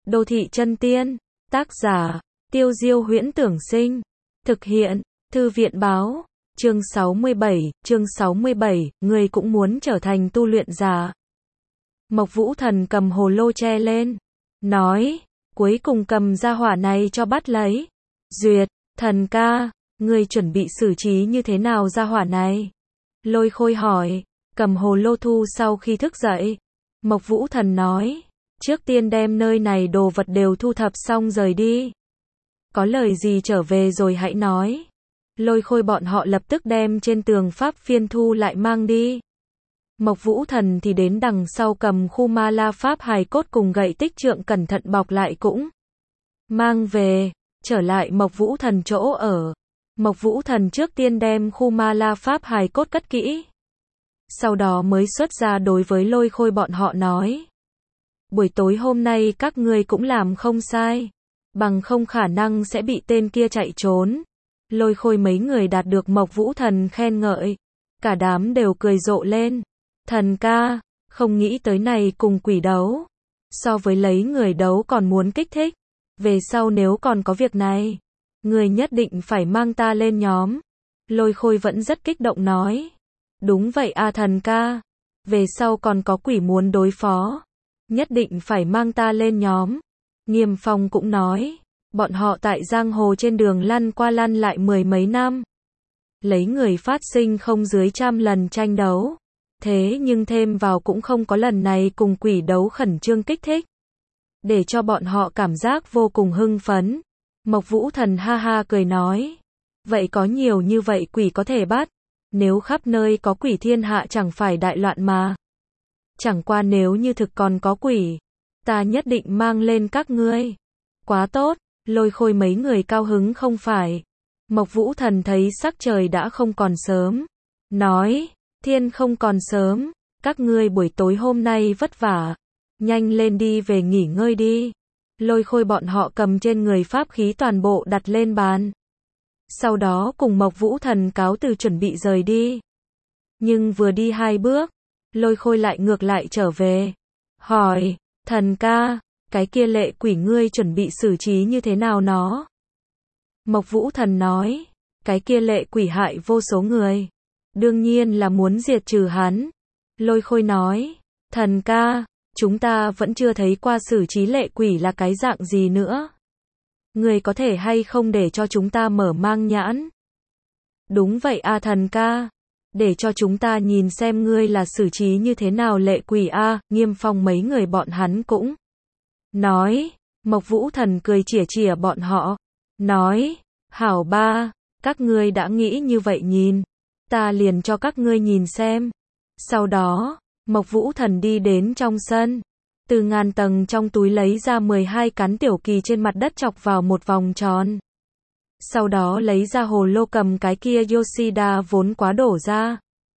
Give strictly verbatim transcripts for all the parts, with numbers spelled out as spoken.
Đô thị chân tiên, tác giả, Tiêu Diêu Huyễn Tưởng Sinh, thực hiện, Thư viện Báo, chương sáu mươi bảy, chương sáu mươi bảy, người cũng muốn trở thành tu luyện giả. Mộc Vũ Thần cầm hồ lô che lên, nói, cuối cùng cầm ra hỏa này cho bắt lấy. Duyệt, thần ca, ngươi chuẩn bị xử trí như thế nào ra hỏa này? Lôi Khôi hỏi, cầm hồ lô thu sau khi thức dậy. Mộc Vũ Thần nói, trước tiên đem nơi này đồ vật đều thu thập xong rời đi. Có lời gì trở về rồi hãy nói. Lôi Khôi bọn họ lập tức đem trên tường pháp phiên thu lại mang đi. Mộc Vũ Thần thì đến đằng sau cầm khu ma la pháp hài cốt cùng gậy tích trượng cẩn thận bọc lại cũng mang về, trở lại Mộc Vũ Thần chỗ ở. Mộc Vũ Thần trước tiên đem khu ma la pháp hài cốt cất kỹ. Sau đó mới xuất ra đối với Lôi Khôi bọn họ nói. Buổi tối hôm nay các ngươi cũng làm không sai. Bằng không khả năng sẽ bị tên kia chạy trốn. Lôi Khôi mấy người đạt được Mộc Vũ Thần khen ngợi. Cả đám đều cười rộ lên. Thần ca, không nghĩ tới này cùng quỷ đấu. So với lấy người đấu còn muốn kích thích. Về sau nếu còn có việc này, người nhất định phải mang ta lên nhóm. Lôi Khôi vẫn rất kích động nói. Đúng vậy a thần ca. Về sau còn có quỷ muốn đối phó. Nhất định phải mang ta lên nhóm. Nghiêm Phong cũng nói. Bọn họ tại giang hồ trên đường lăn qua lăn lại mười mấy năm. Lấy người phát sinh không dưới trăm lần tranh đấu. Thế nhưng thêm vào cũng không có lần này cùng quỷ đấu khẩn trương kích thích. Để cho bọn họ cảm giác vô cùng hưng phấn. Mộc Vũ Thần ha ha cười nói. Vậy có nhiều như vậy quỷ có thể bắt. Nếu khắp nơi có quỷ thiên hạ chẳng phải đại loạn mà. Chẳng qua nếu như thực còn có quỷ. Ta nhất định mang lên các ngươi. Quá tốt, Lôi Khôi mấy người cao hứng không phải. Mộc Vũ Thần thấy sắc trời đã không còn sớm. Nói, thiên không còn sớm. Các ngươi buổi tối hôm nay vất vả. Nhanh lên đi về nghỉ ngơi đi. Lôi Khôi bọn họ cầm trên người pháp khí toàn bộ đặt lên bàn. Sau đó cùng Mộc Vũ Thần cáo từ chuẩn bị rời đi. Nhưng vừa đi hai bước, Lôi Khôi lại ngược lại trở về. Hỏi, thần ca, cái kia lệ quỷ ngươi chuẩn bị xử trí như thế nào nó? Mộc Vũ Thần nói, cái kia lệ quỷ hại vô số người. Đương nhiên là muốn diệt trừ hắn. Lôi Khôi nói, thần ca, chúng ta vẫn chưa thấy qua xử trí lệ quỷ là cái dạng gì nữa. Người có thể hay không để cho chúng ta mở mang nhãn? Đúng vậy a thần ca. Để cho chúng ta nhìn xem ngươi là xử trí như thế nào lệ quỷ a. Nghiêm Phong mấy người bọn hắn cũng nói. Mộc Vũ Thần cười chỉa chỉa bọn họ. Nói, hảo ba, các ngươi đã nghĩ như vậy nhìn. Ta liền cho các ngươi nhìn xem. Sau đó, Mộc Vũ Thần đi đến trong sân. Từ ngàn tầng trong túi lấy ra mười hai cán tiểu kỳ trên mặt đất chọc vào một vòng tròn. Sau đó lấy ra hồ lô cầm cái kia Yoshida vốn quá đổ ra.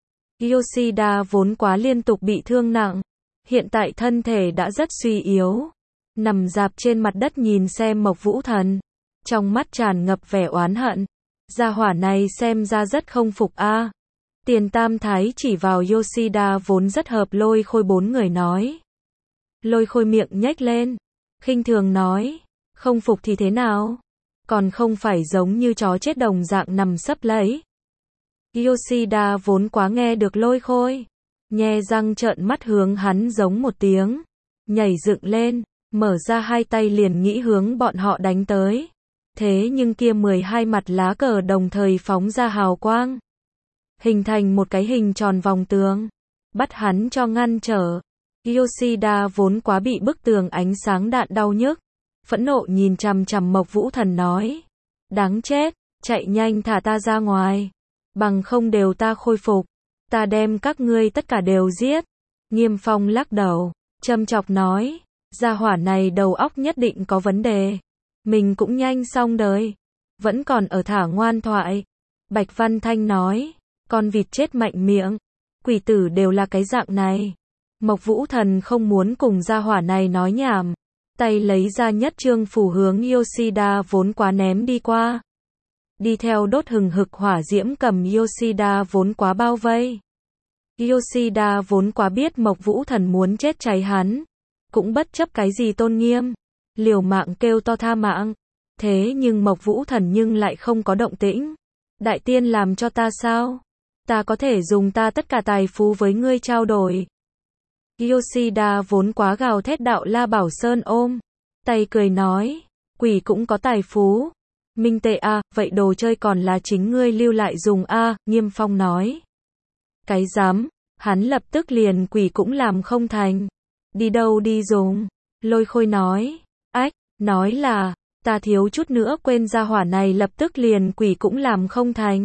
Yoshida vốn quá liên tục bị thương nặng. Hiện tại thân thể đã rất suy yếu. Nằm dạp trên mặt đất nhìn xem Mộc Vũ Thần. Trong mắt tràn ngập vẻ oán hận. Gia hỏa này xem ra rất không phục a. Tiền Tam Thái chỉ vào Yoshida vốn rất hợp Lôi Khôi bốn người nói. Lôi Khôi miệng nhếch lên. Khinh thường nói. Không phục thì thế nào? Còn không phải giống như chó chết đồng dạng nằm sấp lấy. Yoshida vốn quá nghe được Lôi Khôi. Nhe răng trợn mắt hướng hắn giống một tiếng. Nhảy dựng lên. Mở ra hai tay liền nghĩ hướng bọn họ đánh tới. Thế nhưng kia mười hai mặt lá cờ đồng thời phóng ra hào quang. Hình thành một cái hình tròn vòng tường. Bắt hắn cho ngăn trở. Yoshida vốn quá bị bức tường ánh sáng đạn đau nhức. Phẫn nộ nhìn chằm chằm Mộc Vũ Thần nói. Đáng chết, chạy nhanh thả ta ra ngoài. Bằng không đều ta khôi phục. Ta đem các ngươi tất cả đều giết. Nghiêm Phong lắc đầu, châm chọc nói. Gia hỏa này đầu óc nhất định có vấn đề. Mình cũng nhanh xong đời. Vẫn còn ở thả ngoan thoại. Bạch Văn Thanh nói. Con vịt chết mạnh miệng. Quỷ tử đều là cái dạng này. Mộc Vũ Thần không muốn cùng gia hỏa này nói nhảm. Tay lấy ra nhất trương phù hướng Yoshida vốn quá ném đi qua. Đi theo đốt hừng hực hỏa diễm cầm Yoshida vốn quá bao vây. Yoshida vốn quá biết Mộc Vũ Thần muốn chết cháy hắn. Cũng bất chấp cái gì tôn nghiêm. liều mạng kêu to tha mạng. Thế nhưng Mộc Vũ Thần nhưng lại không có động tĩnh. Đại tiên làm cho ta sao? Ta có thể dùng ta tất cả tài phú với ngươi trao đổi. Yoshida vốn quá gào thét đạo La Bảo Sơn ôm tay cười nói, quỷ cũng có tài phú. Minh tệ a, vậy đồ chơi còn là chính ngươi lưu lại dùng a, Nghiêm Phong nói. Cái dám, hắn lập tức liền quỷ cũng làm không thành. Đi đâu đi dùng? Lôi Khôi nói, ách, nói là, ta thiếu chút nữa quên ra hỏa này lập tức liền quỷ cũng làm không thành.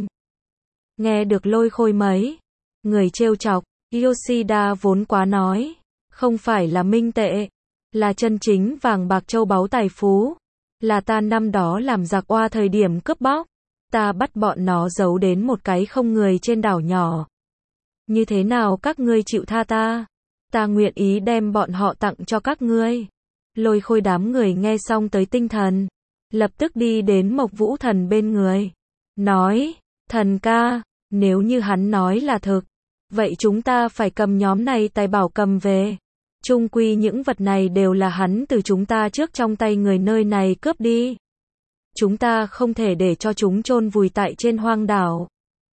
Nghe được Lôi Khôi mấy người trêu chọc, Yoshida vốn quá nói, không phải là minh tệ, là chân chính vàng bạc châu báu tài phú, là ta năm đó làm giặc oa thời điểm cướp bóc, ta bắt bọn nó giấu đến một cái không người trên đảo nhỏ. Như thế nào các ngươi chịu tha ta? Ta nguyện ý đem bọn họ tặng cho các ngươi. Lôi Khôi đám người nghe xong tới tinh thần, lập tức đi đến Mộc Vũ Thần bên người, nói, thần ca, nếu như hắn nói là thực, vậy chúng ta phải cầm nhóm này tài bảo cầm về. Chung quy những vật này đều là hắn từ chúng ta trước trong tay người nơi này cướp đi. Chúng ta không thể để cho chúng chôn vùi tại trên hoang đảo.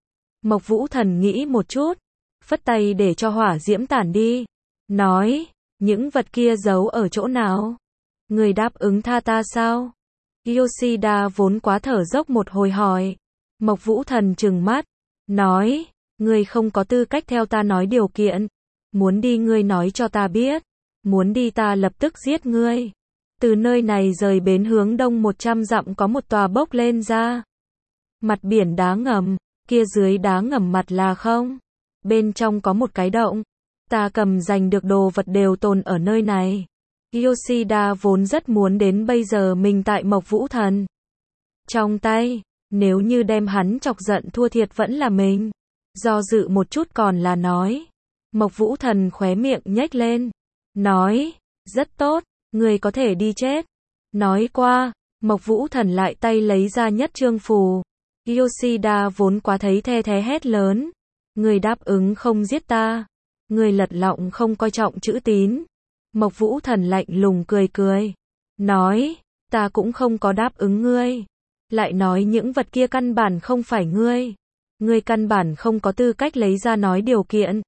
Mộc Vũ Thần nghĩ một chút, phất tay để cho hỏa diễm tản đi, nói, những vật kia giấu ở chỗ nào? Người đáp ứng tha ta sao? Yoshida vốn quá thở dốc một hồi hỏi. Mộc Vũ Thần trừng mắt, nói, ngươi không có tư cách theo ta nói điều kiện. Muốn đi ngươi nói cho ta biết. Muốn đi ta lập tức giết ngươi. Từ nơi này rời bến hướng đông một trăm dặm có một tòa bốc lên ra. Mặt biển đá ngầm, kia dưới đá ngầm mặt là không. Bên trong có một cái động. Ta cầm giành được đồ vật đều tồn ở nơi này. Yoshida vốn rất muốn đến bây giờ mình tại Mộc Vũ Thần trong tay. Nếu như đem hắn chọc giận thua thiệt vẫn là mình. Do dự một chút còn là nói. Mộc Vũ Thần khóe miệng nhếch lên. Nói, rất tốt, người có thể đi chết. Nói qua, Mộc Vũ Thần lại tay lấy ra nhất trương phù. Yoshida vốn quá thấy the thế hét lớn. Người đáp ứng không giết ta. Người lật lọng không coi trọng chữ tín. Mộc Vũ Thần lạnh lùng cười cười. Nói, ta cũng không có đáp ứng ngươi. Lại nói những vật kia căn bản không phải ngươi. Ngươi căn bản không có tư cách lấy ra nói điều kiện.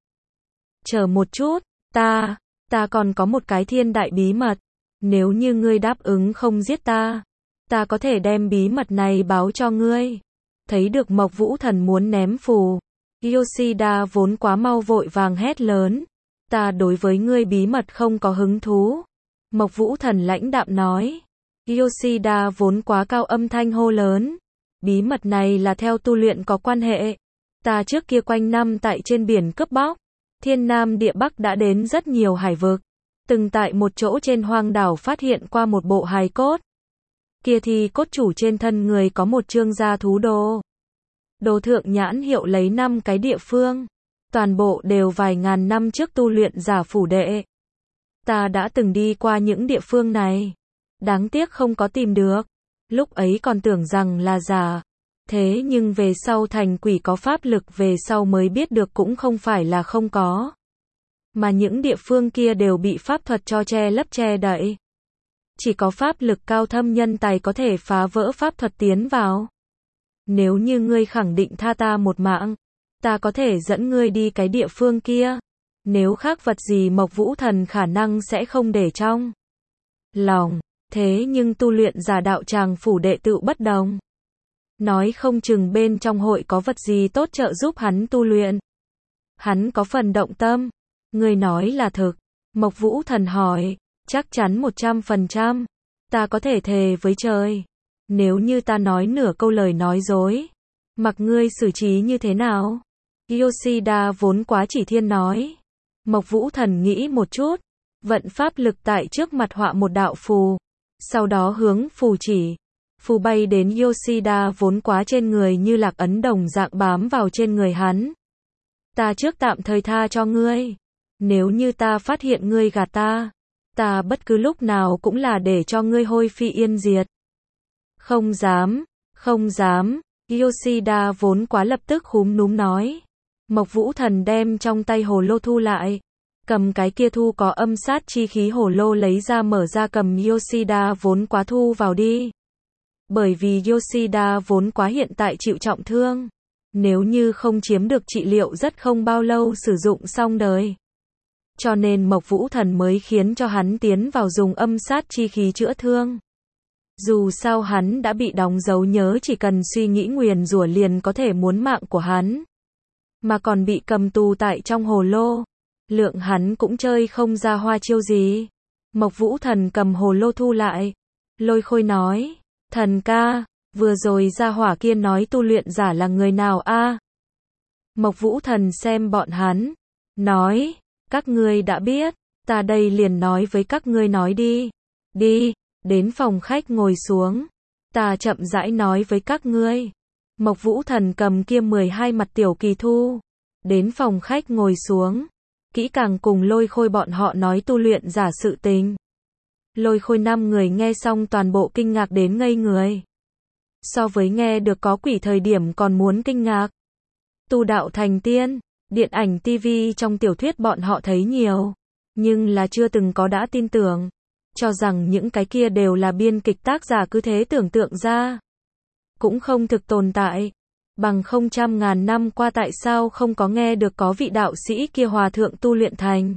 Chờ một chút, ta, ta còn có một cái thiên đại bí mật. Nếu như ngươi đáp ứng không giết ta, ta có thể đem bí mật này báo cho ngươi. Thấy được Mộc Vũ Thần muốn ném phù. Yoshida vốn quá mau vội vàng hét lớn. Ta đối với ngươi bí mật không có hứng thú. Mộc Vũ Thần lãnh đạm nói. Yoshida vốn quá cao âm thanh hô lớn. Bí mật này là theo tu luyện có quan hệ. Ta trước kia quanh năm tại trên biển cướp bóc. Thiên Nam địa Bắc đã đến rất nhiều hải vực. Từng tại một chỗ trên hoang đảo phát hiện qua một bộ hài cốt. Kia thì cốt chủ trên thân người có một chương gia thú đồ. Đồ thượng nhãn hiệu lấy năm cái địa phương. Toàn bộ đều vài ngàn năm trước tu luyện giả phủ đệ. Ta đã từng đi qua những địa phương này. Đáng tiếc không có tìm được. Lúc ấy còn tưởng rằng là giả. Thế nhưng về sau thành quỷ có pháp lực về sau mới biết được cũng không phải là không có. Mà những địa phương kia đều bị pháp thuật cho che lấp che đậy. Chỉ có pháp lực cao thâm nhân tài có thể phá vỡ pháp thuật tiến vào. Nếu như ngươi khẳng định tha ta một mạng, ta có thể dẫn ngươi đi cái địa phương kia. Nếu khác vật gì Mộc Vũ Thần khả năng sẽ không để trong lòng. Thế nhưng tu luyện giả đạo tràng phủ đệ tự bất đồng. Nói không chừng bên trong hội có vật gì tốt trợ giúp hắn tu luyện. Hắn có phần động tâm. Ngươi nói là thực. Mộc Vũ Thần hỏi. Chắc chắn một trăm phần trăm. Ta có thể thề với trời. Nếu như ta nói nửa câu lời nói dối. Mặc ngươi xử trí như thế nào? Yoshida vốn quá chỉ thiên nói. Mộc Vũ Thần nghĩ một chút. Vận pháp lực tại trước mặt họa một đạo phù. Sau đó hướng phù chỉ. Phù bay đến Yoshida vốn quá trên người như lạc ấn đồng dạng bám vào trên người hắn. Ta trước tạm thời tha cho ngươi. Nếu như ta phát hiện ngươi gạt ta, ta bất cứ lúc nào cũng là để cho ngươi hôi phi yên diệt. Không dám, không dám. Yoshida vốn quá lập tức khúm núm nói. Mộc Vũ Thần đem trong tay hồ lô thu lại. cầm cái kia thu có âm sát chi khí hồ lô lấy ra mở ra cầm Yoshida vốn quá thu vào đi. Bởi vì Yoshida vốn quá hiện tại chịu trọng thương. Nếu như không chiếm được trị liệu rất không bao lâu sử dụng xong đời. Cho nên Mộc Vũ Thần mới khiến cho hắn tiến vào dùng âm sát chi khí chữa thương. Dù sao hắn đã bị đóng dấu nhớ chỉ cần suy nghĩ nguyền rủa liền có thể muốn mạng của hắn. Mà còn bị cầm tù tại trong hồ lô. Lượng hắn cũng chơi không ra hoa chiêu gì. Mộc Vũ Thần cầm hồ lô thu lại. Lôi Khôi nói, thần ca, vừa rồi gia hỏa kia nói tu luyện giả là người nào a? Mộc Vũ Thần xem bọn hắn, nói, các ngươi đã biết, ta đây liền nói với các ngươi nói đi. Đi, đến phòng khách ngồi xuống, ta chậm rãi nói với các ngươi. Mộc Vũ Thần cầm kia mười hai mặt tiểu kỳ thu, đến phòng khách ngồi xuống, kỹ càng cùng Lôi Khôi bọn họ nói tu luyện giả sự tình. Lôi Khôi năm người nghe xong toàn bộ kinh ngạc đến ngây người. So với nghe được có quỷ thời điểm còn muốn kinh ngạc. Tu đạo thành tiên, điện ảnh ti vi trong tiểu thuyết bọn họ thấy nhiều, nhưng là chưa từng có đã tin tưởng, cho rằng những cái kia đều là biên kịch tác giả cứ thế tưởng tượng ra. Cũng không thực tồn tại, bằng không trăm ngàn năm qua tại sao không có nghe được có vị đạo sĩ kia hòa thượng tu luyện thành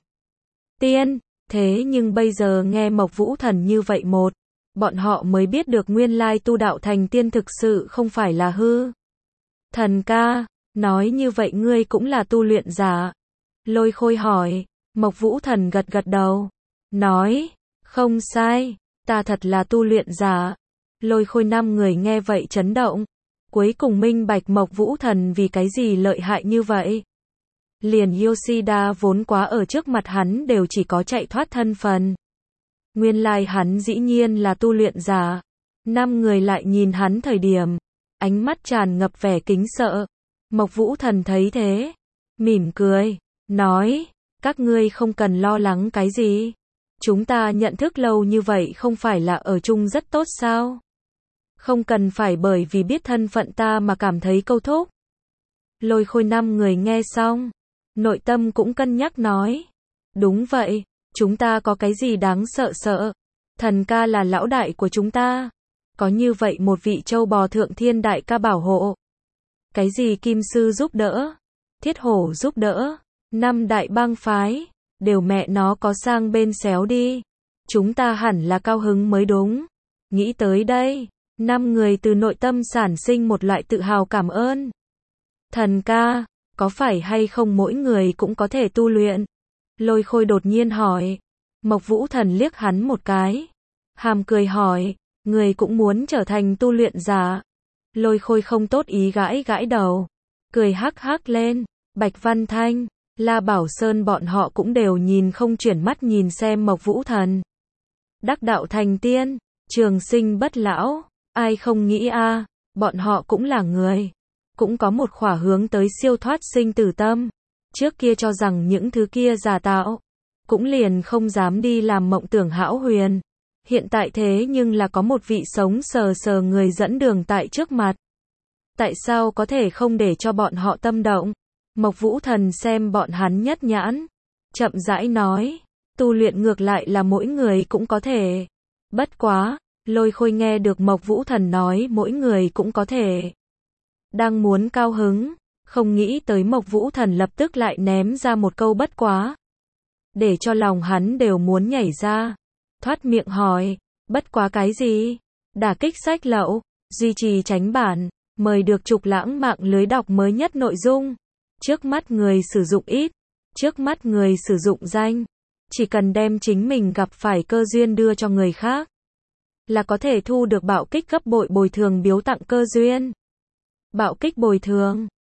tiên, thế nhưng bây giờ nghe Mộc Vũ Thần như vậy một, bọn họ mới biết được nguyên lai tu đạo thành tiên thực sự không phải là hư. Thần ca, nói như vậy ngươi cũng là tu luyện giả? Lôi Khôi hỏi. Mộc Vũ Thần gật gật đầu, nói, không sai, ta thật là tu luyện giả. Lôi Khôi năm người nghe vậy chấn động, cuối cùng minh bạch Mộc Vũ Thần vì cái gì lợi hại như vậy. Liền Yoshida vốn quá ở trước mặt hắn đều chỉ có chạy thoát thân phần. Nguyên lai hắn dĩ nhiên là tu luyện giả. Năm người lại nhìn hắn thời điểm, ánh mắt tràn ngập vẻ kính sợ. Mộc Vũ Thần thấy thế, mỉm cười, nói, các ngươi không cần lo lắng cái gì. Chúng ta nhận thức lâu như vậy không phải là ở chung rất tốt sao? Không cần phải bởi vì biết thân phận ta mà cảm thấy câu thúc. Lôi Khôi năm người nghe xong, nội tâm cũng cân nhắc nói, đúng vậy, chúng ta có cái gì đáng sợ sợ. Thần ca là lão đại của chúng ta. Có như vậy một vị châu bò thượng thiên đại ca bảo hộ. Cái gì kim sư giúp đỡ, thiết hổ giúp đỡ, năm đại bang phái, đều mẹ nó có sang bên xéo đi. Chúng ta hẳn là cao hứng mới đúng. Nghĩ tới đây, năm người từ nội tâm sản sinh một loại tự hào cảm ơn. Thần ca, có phải hay không mỗi người cũng có thể tu luyện? Lôi Khôi đột nhiên hỏi. Mộc Vũ Thần liếc hắn một cái, hàm cười hỏi, người cũng muốn trở thành tu luyện giả? Lôi Khôi không tốt ý gãi gãi đầu, cười hắc hắc lên. Bạch Văn Thanh, La Bảo Sơn bọn họ cũng đều nhìn không chuyển mắt nhìn xem Mộc Vũ Thần. Đắc đạo thành tiên, trường sinh bất lão, ai không nghĩ a, bọn họ cũng là người, cũng có một khỏa hướng tới siêu thoát sinh tử tâm. Trước kia cho rằng những thứ kia giả tạo, cũng liền không dám đi làm mộng tưởng hão huyền. Hiện tại thế nhưng là có một vị sống sờ sờ người dẫn đường tại trước mặt. Tại sao có thể không để cho bọn họ tâm động? Mộc Vũ Thần xem bọn hắn nhất nhãn, chậm rãi nói, tu luyện ngược lại là mỗi người cũng có thể. Bất quá, Lôi Khôi nghe được Mộc Vũ Thần nói mỗi người cũng có thể. Đang muốn cao hứng, không nghĩ tới Mộc Vũ Thần lập tức lại ném ra một câu bất quá. Để cho lòng hắn đều muốn nhảy ra. Thoát miệng hỏi, bất quá cái gì? Đả kích sách lậu, duy trì tránh bản, mời được Trục Lãng mạng lưới đọc mới nhất nội dung. Trước mắt người sử dụng ít, trước mắt người sử dụng danh, chỉ cần đem chính mình gặp phải cơ duyên đưa cho người khác, là có thể thu được bạo kích gấp bội bồi thường biếu tặng cơ duyên. Bạo kích bồi thường